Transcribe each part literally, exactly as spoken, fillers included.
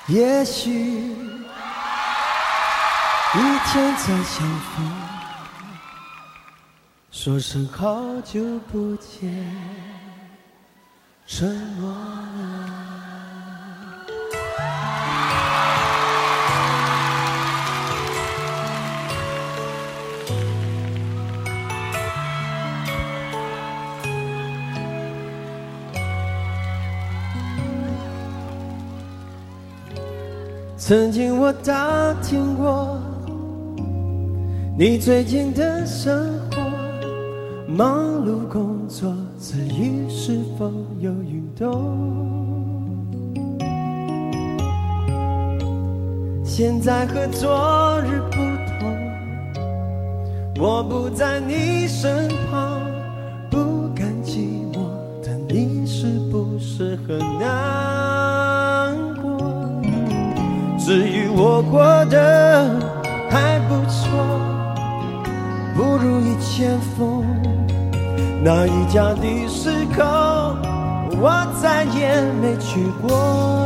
也许一天再相逢，说声好久不见，沉默了。曾经我打听过你最近的生活，忙碌工作之余是否有运动？现在和昨日不同，我不在你身旁，不甘寂寞的你是不是很难过？至于我过得还不错，不如意千逢，那一家的士口我再也没去过。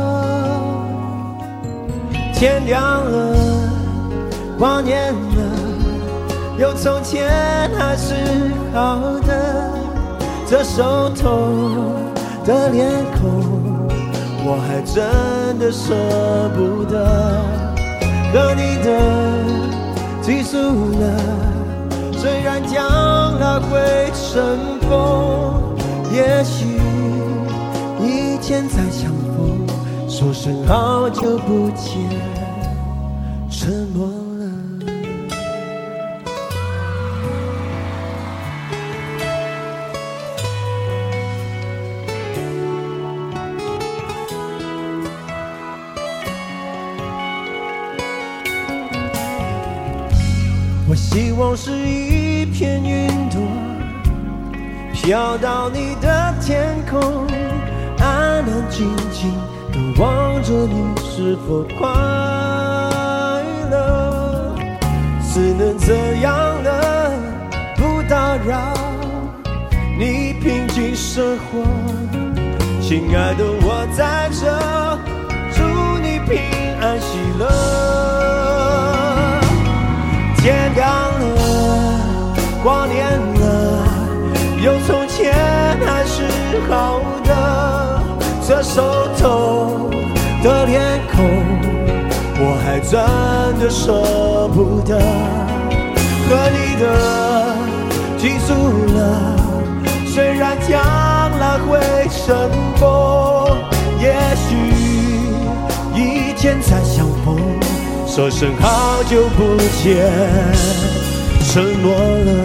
天亮了，光年了，有从前还是好的，这熟透的脸孔我还真的舍不得，和你的记住了，虽然将来会尘封，也许一天再相逢，说声好久不见，沉默了。我希望是一片云朵，飘到你的天空，安安静静地望着你是否快乐。只能这样了，不打扰你平静生活。亲爱的，我在这，祝你平安喜乐。天亮了，光年了，有从前还是好的，这熟透的脸孔我还真的舍不得，和你的记住了，虽然将来会尘封，也许一天再相逢，说声好久不见，沉默了。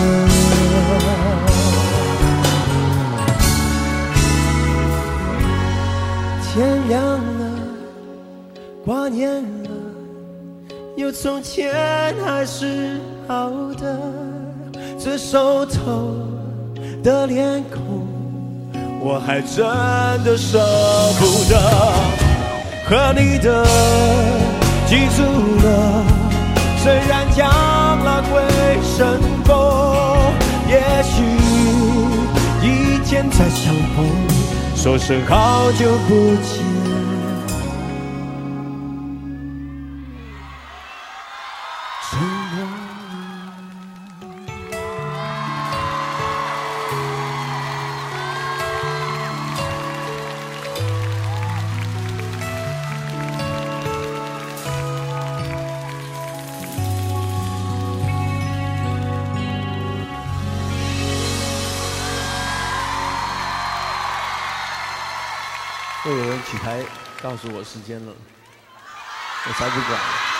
天亮了，光年了，有从前还是好的，这熟透的脸孔我还真的舍不得，和你的记住了，虽然将来会尘封，也许一天再相逢，说声好久不见，沉默了。会有人起台告诉我时间了，我才不管。